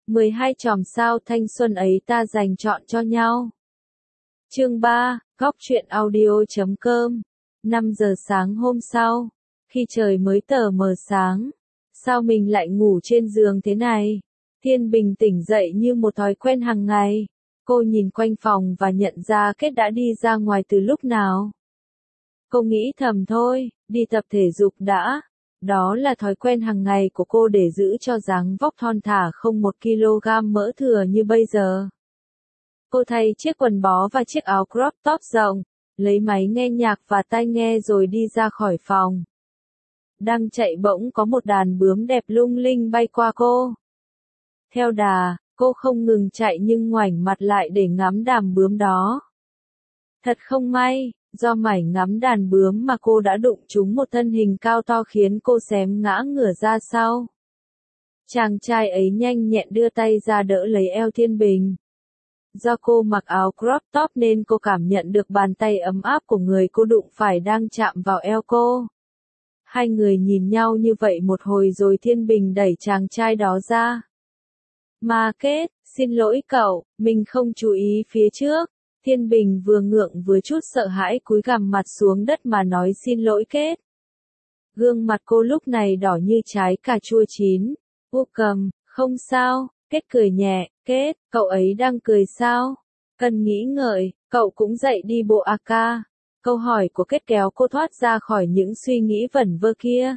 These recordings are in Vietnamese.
12 chòm sao thanh xuân ấy ta dành chọn cho nhau. Chương 3, góc truyện audio.com. 5 giờ sáng hôm sau, khi trời mới tờ mờ sáng, sao mình lại ngủ trên giường thế này? Thiên Bình tỉnh dậy như một thói quen hàng ngày. Cô nhìn quanh phòng và nhận ra Kết đã đi ra ngoài từ lúc nào. Cô nghĩ thầm thôi, đi tập thể dục đã. Đó là thói quen hàng ngày của cô để giữ cho dáng vóc thon thả không 1 kg mỡ thừa như bây giờ. Cô thay chiếc quần bó và chiếc áo crop top rộng, lấy máy nghe nhạc và tai nghe rồi đi ra khỏi phòng. Đang chạy bỗng có một đàn bướm đẹp lung linh bay qua cô. Theo đà, cô không ngừng chạy nhưng ngoảnh mặt lại để ngắm đàn bướm đó. Thật không may, do mải ngắm đàn bướm mà cô đã đụng trúng một thân hình cao to khiến cô xém ngã ngửa ra sau. Chàng trai ấy nhanh nhẹn đưa tay ra đỡ lấy eo Thiên Bình. Do cô mặc áo crop top nên cô cảm nhận được bàn tay ấm áp của người cô đụng phải đang chạm vào eo cô. Hai người nhìn nhau như vậy một hồi rồi Thiên Bình đẩy chàng trai đó ra. Mà Kết, xin lỗi cậu, mình không chú ý phía trước. Thiên Bình vừa ngượng vừa chút sợ hãi cúi gằm mặt xuống đất mà nói xin lỗi Kết. Gương mặt cô lúc này đỏ như trái cà chua chín. Cầm, không sao, Kết cười nhẹ. Kết, cậu ấy đang cười sao? Cần nghĩ ngợi, cậu cũng dậy đi bộ à ca. Câu hỏi của Kết kéo cô thoát ra khỏi những suy nghĩ vẩn vơ kia.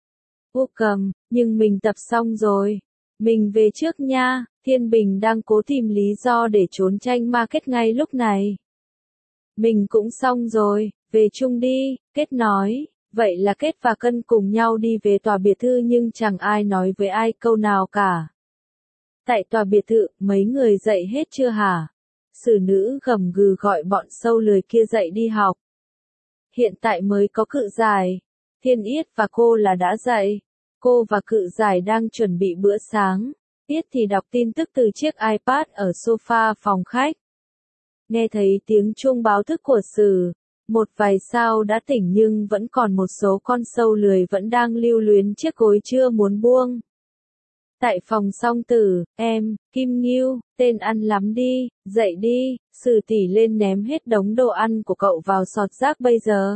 Cầm, nhưng mình tập xong rồi. Mình về trước nha. Thiên Bình đang cố tìm lý do để trốn tranh ma Kết ngay lúc này. Mình cũng xong rồi, về chung đi, Kết nói. Vậy là Kết và Cân cùng nhau đi về tòa biệt thự nhưng chẳng ai nói với ai câu nào cả. Tại tòa biệt thự, mấy người dậy hết chưa hả? Xử nữ gầm gừ gọi bọn sâu lười kia dậy đi học. Hiện tại mới có Cự Giải, Thiên Yết và cô là đã dậy. Cô và Cự Giải đang chuẩn bị bữa sáng. Yết thì đọc tin tức từ chiếc iPad ở sofa phòng khách. Nghe thấy tiếng chuông báo thức của Sử, một vài sao đã tỉnh nhưng vẫn còn một số con sâu lười vẫn đang lưu luyến chiếc gối chưa muốn buông. Tại phòng Song Tử, em, Kim Ngưu, tên ăn lắm đi, dậy đi, Sử tỉ lên ném hết đống đồ ăn của cậu vào sọt rác bây giờ.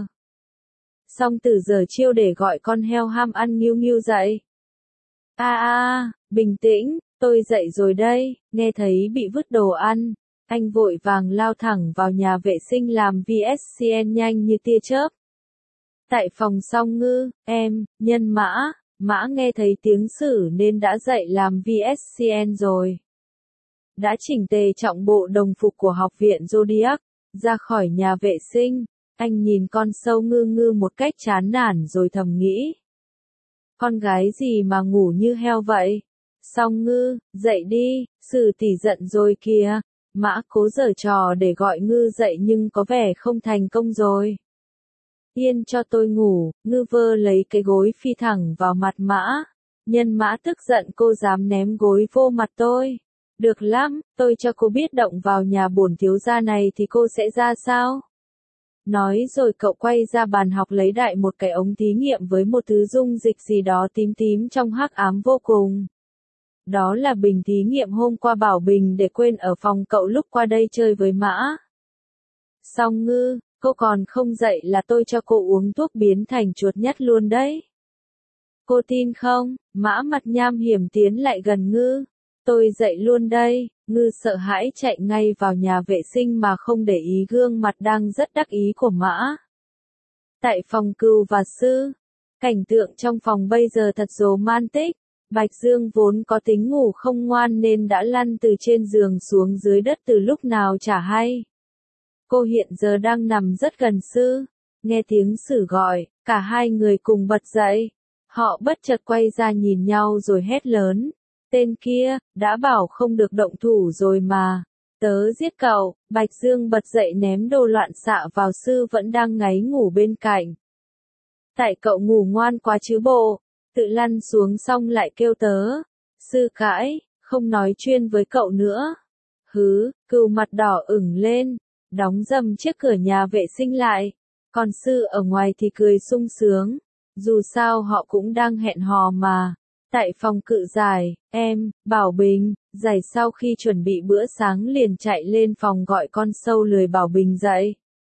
Song Tử giở chiêu để gọi con heo ham ăn Ngưu Ngưu dậy. Bình tĩnh, tôi dậy rồi đây. Nghe thấy bị vứt đồ ăn, anh vội vàng lao thẳng vào nhà vệ sinh làm VSCN nhanh như tia chớp. Tại phòng Song Ngư, em, Nhân Mã nghe thấy tiếng Sử nên đã dậy làm VSCN rồi. Đã chỉnh tề trọng bộ đồng phục của học viện Zodiac, ra khỏi nhà vệ sinh, anh nhìn con sâu Ngư một cách chán nản rồi thầm nghĩ. Con gái gì mà ngủ như heo vậy? Song Ngư, dậy đi, Sử tỉ giận rồi kìa. Mã cố giở trò để gọi Ngư dậy nhưng có vẻ không thành công rồi. Yên cho tôi ngủ, Ngư vơ lấy cái gối phi thẳng vào mặt Mã. Nhân Mã tức giận cô dám ném gối vô mặt tôi. Được lắm, tôi cho cô biết động vào nhà bổn thiếu gia này thì cô sẽ ra sao? Nói rồi cậu quay ra bàn học lấy đại một cái ống thí nghiệm với một thứ dung dịch gì đó tím tím trong hắc ám vô cùng. Đó là bình thí nghiệm hôm qua bảo Bình để quên ở phòng cậu lúc qua đây chơi với Mã. Song Ngư, cô còn không dậy là tôi cho cô uống thuốc biến thành chuột nhắt luôn đấy. Cô tin không? Mã mặt nham hiểm tiến lại gần Ngư. Tôi dậy luôn đây. Ngư sợ hãi chạy ngay vào nhà vệ sinh mà không để ý gương mặt đang rất đắc ý của Mã. Tại phòng Cừu và Sư, cảnh tượng trong phòng bây giờ thật romantic. Bạch Dương vốn có tính ngủ không ngoan nên đã lăn từ trên giường xuống dưới đất từ lúc nào chả hay. Cô hiện giờ đang nằm rất gần Sư. Nghe tiếng Sử gọi, cả hai người cùng bật dậy. Họ bất chợt quay ra nhìn nhau rồi hét lớn. Tên kia, đã bảo không được động thủ rồi mà. Tớ giết cậu. Bạch Dương bật dậy ném đồ loạn xạ vào Sư vẫn đang ngáy ngủ bên cạnh. Tại cậu ngủ ngoan quá chứ bộ. Tự lăn xuống xong lại kêu tớ. Sư cãi, không nói chuyên với cậu nữa. Cừu mặt đỏ ửng lên, đóng dầm chiếc cửa nhà vệ sinh lại. Còn Sư ở ngoài thì cười sung sướng. Dù sao họ cũng đang hẹn hò mà. Tại phòng cự giải, Bảo Bình, giải sau khi chuẩn bị bữa sáng liền chạy lên phòng gọi con sâu lười Bảo Bình dậy.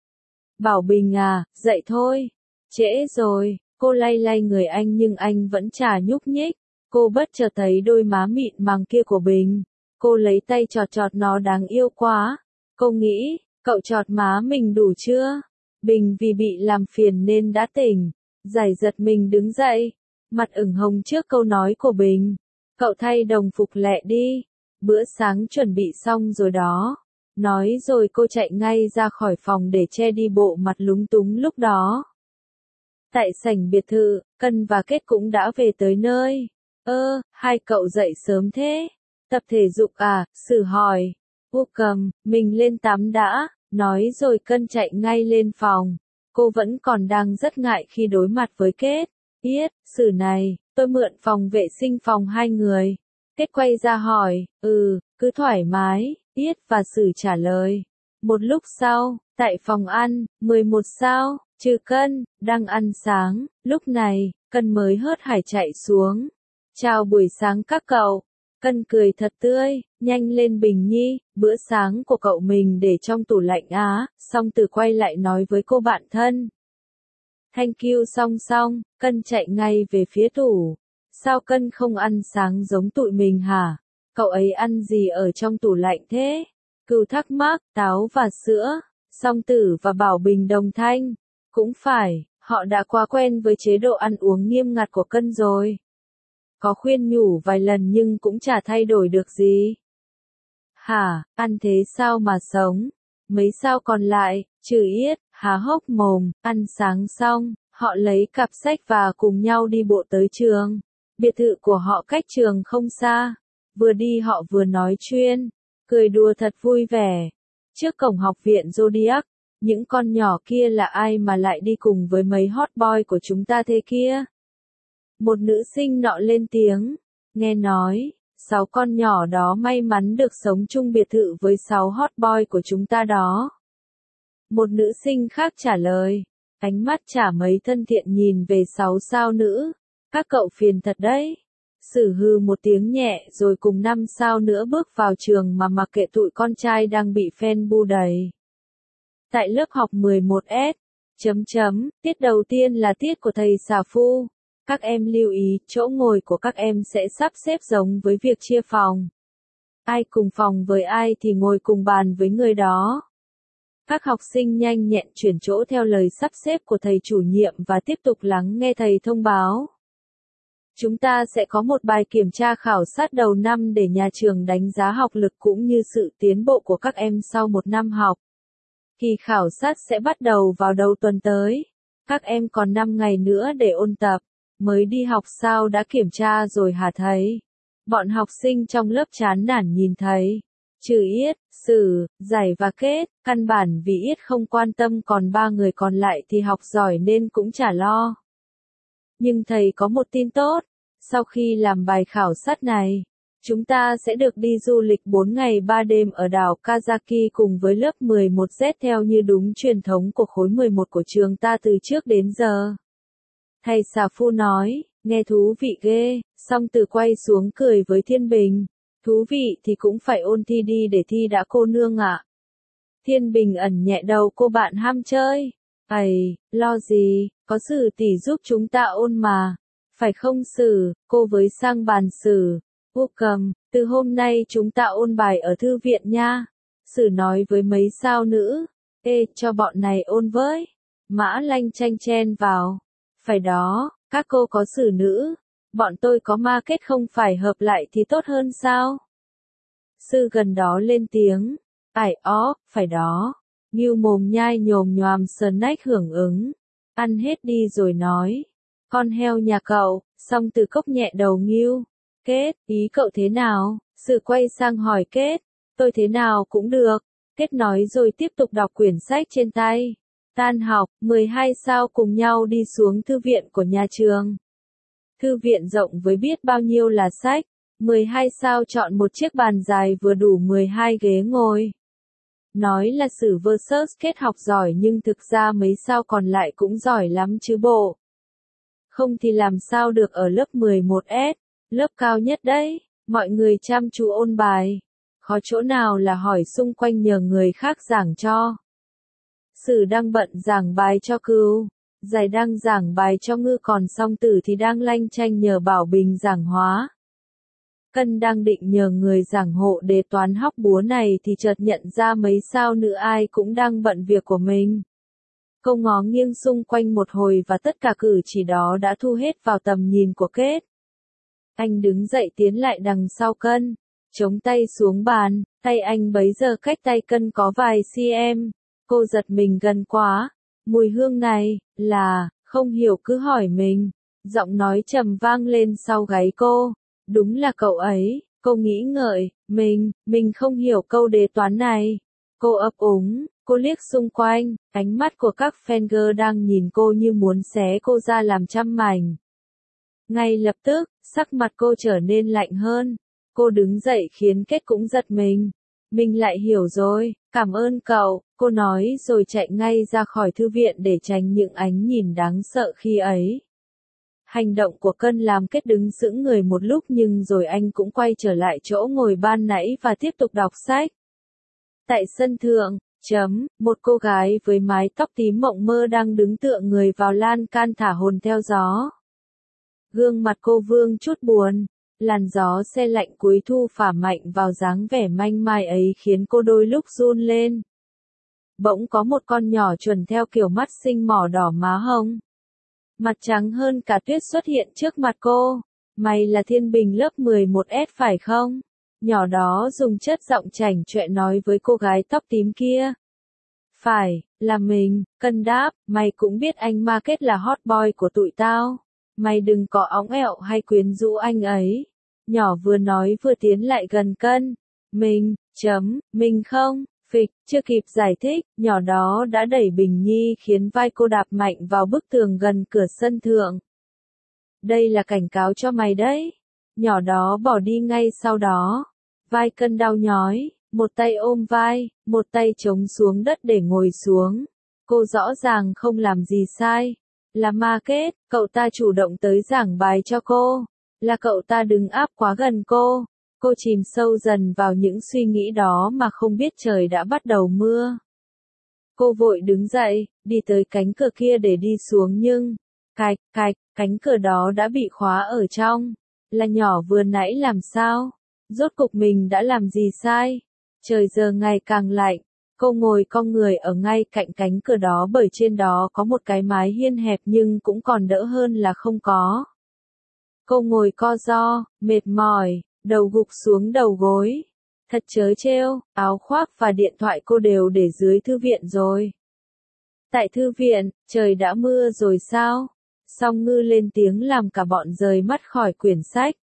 Bảo Bình à, dậy thôi. Trễ rồi, cô lay lay người anh nhưng anh vẫn chả nhúc nhích. Cô bất chợt thấy đôi má mịn màng kia của Bình. Cô lấy tay chọt chọt nó đáng yêu quá. Cô nghĩ, cậu chọt má mình đủ chưa? Bình vì bị làm phiền nên đã tỉnh. Giải giật mình đứng dậy. Mặt ửng hồng trước câu nói của Bình. Cậu thay đồng phục lẹ đi. Bữa sáng chuẩn bị xong rồi đó. Nói rồi cô chạy ngay ra khỏi phòng để che đi bộ mặt lúng túng lúc đó. Tại sảnh biệt thự, Cân và Kết cũng đã về tới nơi. Hai cậu dậy sớm thế. Tập thể dục à, Sử hỏi. Cầm, mình lên tắm đã, nói rồi Cân chạy ngay lên phòng. Cô vẫn còn đang rất ngại khi đối mặt với Kết. Sử này, tôi mượn phòng vệ sinh phòng hai người. Kết quay ra hỏi, cứ thoải mái, và Sử trả lời. Một lúc sau, tại phòng ăn, 11 sao, trừ Cân, đang ăn sáng, lúc này, Cân mới hớt hải chạy xuống. Chào buổi sáng các cậu. Cân cười thật tươi, nhanh lên Bình Nhi, bữa sáng của cậu mình để trong tủ lạnh á, xong từ quay lại nói với cô bạn thân. Thank you xong, Cân chạy ngay về phía tủ. Sao Cân không ăn sáng giống tụi mình hả? Cậu ấy ăn gì ở trong tủ lạnh thế? Cừu thắc mắc, táo và sữa. Song Tử và Bảo Bình đồng thanh. Cũng phải, họ đã quá quen với chế độ ăn uống nghiêm ngặt của Cân rồi. Có khuyên nhủ vài lần nhưng cũng chả thay đổi được gì. Hả, ăn thế sao mà sống? Mấy sao còn lại, trừ há hốc mồm, ăn sáng xong, họ lấy cặp sách và cùng nhau đi bộ tới trường. Biệt thự của họ cách trường không xa. Vừa đi họ vừa nói chuyện, cười đùa thật vui vẻ. Trước cổng học viện Zodiac, những con nhỏ kia là ai mà lại đi cùng với mấy hot boy của chúng ta thế kia? Một nữ sinh nọ lên tiếng, nghe nói, 6 con nhỏ đó may mắn được sống chung biệt thự với 6 hot boy của chúng ta đó. Một nữ sinh khác trả lời, ánh mắt chả mấy thân thiện nhìn về 6 sao nữ. Các cậu phiền thật đấy. Sử hư một tiếng nhẹ rồi cùng 5 sao nữa bước vào trường mà mặc kệ tụi con trai đang bị fan bu đầy. Tại lớp học 11S, tiết đầu tiên là tiết của thầy xà phu. Các em lưu ý, chỗ ngồi của các em sẽ sắp xếp giống với việc chia phòng. Ai cùng phòng với ai thì ngồi cùng bàn với người đó. Các học sinh nhanh nhẹn chuyển chỗ theo lời sắp xếp của thầy chủ nhiệm và tiếp tục lắng nghe thầy thông báo. Chúng ta sẽ có một bài kiểm tra khảo sát đầu năm để nhà trường đánh giá học lực cũng như sự tiến bộ của các em sau một năm học. Kỳ khảo sát sẽ bắt đầu vào đầu tuần tới. Các em còn 5 ngày nữa để ôn tập. Mới đi học sao đã kiểm tra rồi hả thầy? Bọn học sinh trong lớp chán nản nhìn thầy. Trừ Sử, Giải và Kết, căn bản vì không quan tâm còn 3 người còn lại thì học giỏi nên cũng chả lo. Nhưng thầy có một tin tốt. Sau khi làm bài khảo sát này, chúng ta sẽ được đi du lịch 4 ngày 3 đêm ở đảo Kazaki cùng với lớp 11Z theo như đúng truyền thống của khối 11 của trường ta từ trước đến giờ. Thầy xà phu nói, nghe thú vị ghê, xong từ quay xuống cười với Thiên Bình. Thú vị thì cũng phải ôn thi đi để thi đã cô nương ạ. Thiên Bình ẩn nhẹ đầu cô bạn ham chơi. Lo gì, có Sử tỷ giúp chúng ta ôn mà. Phải không Sử, cô với sang bàn Sử. Cầm, từ hôm nay chúng ta ôn bài ở thư viện nha. Sử nói với mấy sao nữ. Cho bọn này ôn với. Mã Lanh chanh chen vào. Phải đó, các cô có Sử nữ. Bọn tôi có ma kết không phải hợp lại thì tốt hơn sao? Sư gần đó lên tiếng. Phải đó. Ngưu mồm nhai nhồm nhoàm sờn nách hưởng ứng. Ăn hết đi rồi nói. Con heo nhà cậu, xong từ cốc nhẹ đầu Ngưu. Kết, ý cậu thế nào? Sử quay sang hỏi Kết. Tôi thế nào cũng được. Kết nói rồi tiếp tục đọc quyển sách trên tay. Tan học, 12 sao cùng nhau đi xuống thư viện của nhà trường. Thư viện rộng với biết bao nhiêu là sách. 12 sao chọn một chiếc bàn dài vừa đủ 12 ghế ngồi. Nói là Sử versus Kết học giỏi nhưng thực ra mấy sao còn lại cũng giỏi lắm chứ bộ. Không thì làm sao được ở lớp 11S. Lớp cao nhất đấy, mọi người chăm chú ôn bài. Khó chỗ nào là hỏi xung quanh nhờ người khác giảng cho. Sử đang bận giảng bài cho Cừu, Giải đang giảng bài cho Ngư, còn Song Tử thì đang lanh chanh nhờ Bảo Bình giảng hóa. Cân đang định nhờ người giảng hộ đề toán hóc búa này thì chợt nhận ra mấy sao nữ ai cũng đang bận việc của mình. Cô ngó nghiêng xung quanh một hồi và tất cả cử chỉ đó đã thu hết vào tầm nhìn của Kết. Anh đứng dậy tiến lại đằng sau Cân, chống tay xuống bàn, tay anh bấy giờ cách tay Cân có vài cm. Cô giật mình gần quá, mùi hương này, là, không hiểu cứ hỏi mình. Giọng nói trầm vang lên sau gáy cô, đúng là cậu ấy, cô nghĩ ngợi, mình không hiểu câu đề toán này. Cô ấp úng, cô liếc xung quanh, ánh mắt của các fan đang nhìn cô như muốn xé cô ra làm trăm mảnh. Ngay lập tức, sắc mặt cô trở nên lạnh hơn. Cô đứng dậy khiến Kết cũng giật mình. Mình lại hiểu rồi, cảm ơn cậu, cô nói rồi chạy ngay ra khỏi thư viện để tránh những ánh nhìn đáng sợ khi ấy. Hành động của Cân làm Kết đứng sững người một lúc nhưng rồi anh cũng quay trở lại chỗ ngồi ban nãy và tiếp tục đọc sách. Tại sân thượng, một cô gái với mái tóc tím mộng mơ đang đứng tựa người vào lan can thả hồn theo gió. Gương mặt cô vương chút buồn, làn gió se lạnh cuối thu phả mạnh vào dáng vẻ manh mai ấy khiến cô đôi lúc run lên. Bỗng có một con nhỏ chuẩn theo kiểu mắt xinh mỏ đỏ má hồng, mặt trắng hơn cả tuyết xuất hiện trước mặt cô. Mày là Thiên Bình lớp 11S phải không? Nhỏ đó dùng chất giọng chảnh chọe nói với cô gái tóc tím kia. Phải, là mình, Cân đáp, mày cũng biết anh Market là hot boy của tụi tao. Mày đừng có óng ẹo hay quyến rũ anh ấy. Nhỏ vừa nói vừa tiến lại gần Cân. Mình không, phịch, chưa kịp giải thích, nhỏ đó đã đẩy Bình Nhi khiến vai cô đạp mạnh vào bức tường gần cửa sân thượng. Đây là cảnh cáo cho mày đấy. Nhỏ đó bỏ đi ngay sau đó. Vai Cân đau nhói, một tay ôm vai, một tay chống xuống đất để ngồi xuống. Cô rõ ràng không làm gì sai. Là Market, cậu ta chủ động tới giảng bài cho cô. Là cậu ta đứng áp quá gần cô. Cô chìm sâu dần vào những suy nghĩ đó mà không biết trời đã bắt đầu mưa. Cô vội đứng dậy, đi tới cánh cửa kia để đi xuống nhưng, cánh cửa đó đã bị khóa ở trong. Là nhỏ vừa nãy làm sao? Rốt cục mình đã làm gì sai? Trời giờ ngày càng lạnh. Cô ngồi cong người ở ngay cạnh cánh cửa đó bởi trên đó có một cái mái hiên hẹp nhưng cũng còn đỡ hơn là không có. Cô ngồi co ro, mệt mỏi, đầu gục xuống đầu gối. Thật trớ trêu, áo khoác và điện thoại cô đều để dưới thư viện rồi. Tại thư viện, trời đã mưa rồi sao? Song Ngư lên tiếng làm cả bọn rời mắt khỏi quyển sách.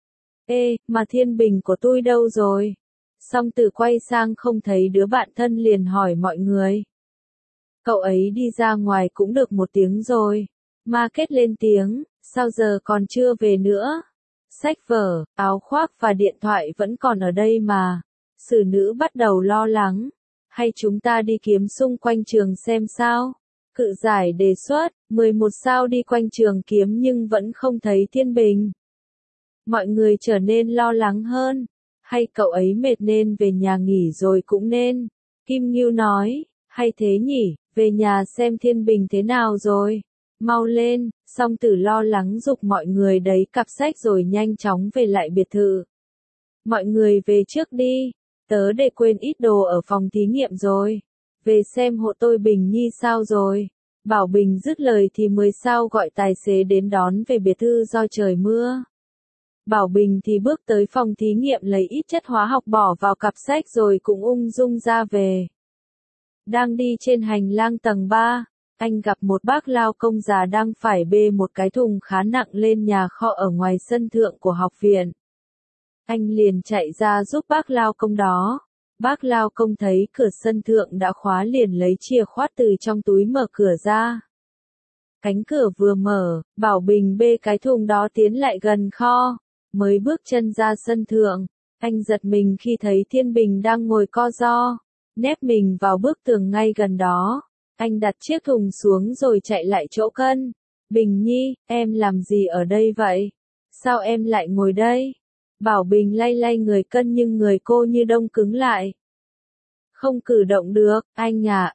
Ê, mà Thiên Bình của tôi đâu rồi? Song Tử quay sang không thấy đứa bạn thân liền hỏi mọi người. Cậu ấy đi ra ngoài cũng được một tiếng rồi. Market lên tiếng, sao giờ còn chưa về nữa? Sách vở, áo khoác và điện thoại vẫn còn ở đây mà. Sử nữ bắt đầu lo lắng. Hay chúng ta đi kiếm xung quanh trường xem sao? Cự Giải đề xuất, 11 sao đi quanh trường kiếm nhưng vẫn không thấy Thiên Bình. Mọi người trở nên lo lắng hơn. Hay cậu ấy mệt nên về nhà nghỉ rồi cũng nên. Kim Ngưu nói, hay thế nhỉ, về nhà xem Thiên Bình thế nào rồi. Mau lên, Song Tử lo lắng giục mọi người đẩy cặp sách rồi nhanh chóng về lại biệt thự. Mọi người về trước đi, tớ để quên ít đồ ở phòng thí nghiệm rồi. Về xem hộ tôi Bình Nhi sao rồi. Bảo Bình dứt lời thì 10 sao gọi tài xế đến đón về biệt thự do trời mưa. Bảo Bình thì bước tới phòng thí nghiệm lấy ít chất hóa học bỏ vào cặp sách rồi cũng ung dung ra về. Đang đi trên hành lang tầng 3, anh gặp một bác lao công già đang phải bê một cái thùng khá nặng lên nhà kho ở ngoài sân thượng của học viện. Anh liền chạy ra giúp bác lao công đó. Bác lao công thấy cửa sân thượng đã khóa liền lấy chìa khóa từ trong túi mở cửa ra. Cánh cửa vừa mở, Bảo Bình bê cái thùng đó tiến lại gần kho. Mới bước chân ra sân thượng, anh giật mình khi thấy Thiên Bình đang ngồi co ro, nép mình vào bức tường ngay gần đó. Anh đặt chiếc thùng xuống rồi chạy lại chỗ Cân. Bình Nhi, em làm gì ở đây vậy? Sao em lại ngồi đây? Bảo Bình lay lay người Cân nhưng người cô như đông cứng lại. Không cử động được, anh à,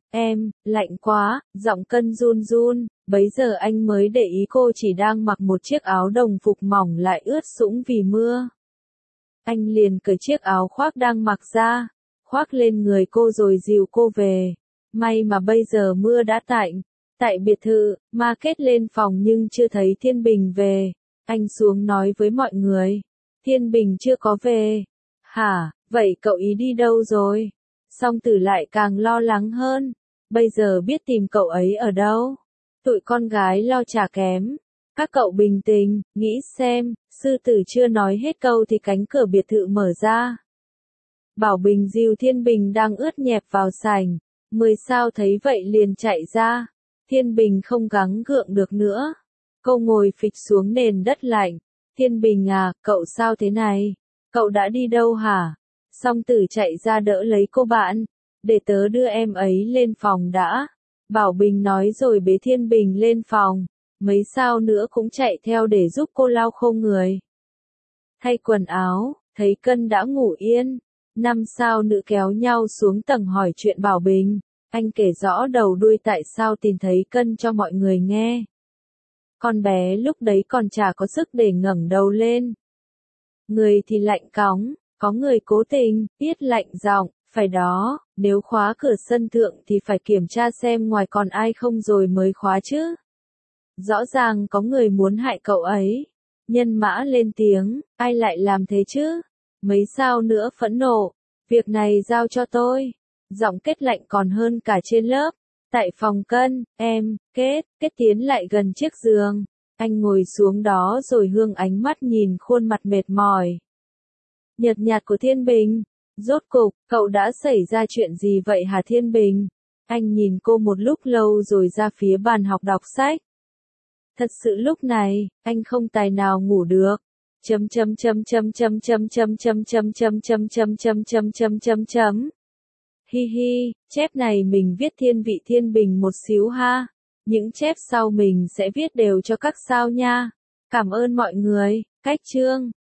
lạnh quá, giọng Cân run run, bấy giờ anh mới để ý cô chỉ đang mặc một chiếc áo đồng phục mỏng lại ướt sũng vì mưa. Anh liền cởi chiếc áo khoác đang mặc ra, khoác lên người cô rồi dìu cô về. May mà bây giờ mưa đã tạnh. Tại biệt thự, Ma Kết lên phòng nhưng chưa thấy Thiên Bình về. Anh xuống nói với mọi người. Thiên Bình chưa có về. Hả, vậy cậu ý đi đâu rồi? Song Tử lại càng lo lắng hơn. Bây giờ biết tìm cậu ấy ở đâu? Tụi con gái lo chả kém. Các cậu bình tĩnh, nghĩ xem, sư tử chưa nói hết câu thì cánh cửa biệt thự mở ra. Bảo Bình dìu Thiên Bình đang ướt nhẹp vào sảnh. 10 sao thấy vậy liền chạy ra. Thiên Bình không gắng gượng được nữa. Cô ngồi phịch xuống nền đất lạnh. Thiên Bình à, cậu sao thế này? Cậu đã đi đâu hả? Song Tử chạy ra đỡ lấy cô bạn. Để tớ đưa em ấy lên phòng đã. Bảo Bình nói rồi bế Thiên Bình lên phòng. Mấy sao nữa cũng chạy theo để giúp cô lau khô người. Thay quần áo, thấy Cân đã ngủ yên. 5 sao nữ kéo nhau xuống tầng hỏi chuyện Bảo Bình. Anh kể rõ đầu đuôi tại sao tìm thấy Cân cho mọi người nghe. Con bé lúc đấy còn chả có sức để ngẩng đầu lên. Người thì lạnh cóng, có người cố tình, Tiết lạnh giọng, phải đó, nếu khóa cửa sân thượng thì phải kiểm tra xem ngoài còn ai không rồi mới khóa chứ. Rõ ràng có người muốn hại cậu ấy. Nhân Mã lên tiếng, ai lại làm thế chứ? Mấy sao nữa phẫn nộ, việc này giao cho tôi. Giọng Kết lạnh còn hơn cả trên lớp. Tại phòng Cân, Kết tiến lại gần chiếc giường. Anh ngồi xuống đó rồi hướng ánh mắt nhìn khuôn mặt mệt mỏi. Nhợt nhạt của Thiên Bình. Rốt cục, cậu đã xảy ra chuyện gì vậy hả Thiên Bình? Anh nhìn cô một lúc lâu rồi ra phía bàn học đọc sách. Thật sự lúc này, anh không tài nào ngủ được. Hi hi, chép này mình viết thiên vị Thiên Bình một xíu ha. Những chép sau mình sẽ viết đều cho các sao nha. Cảm ơn mọi người. Cách chương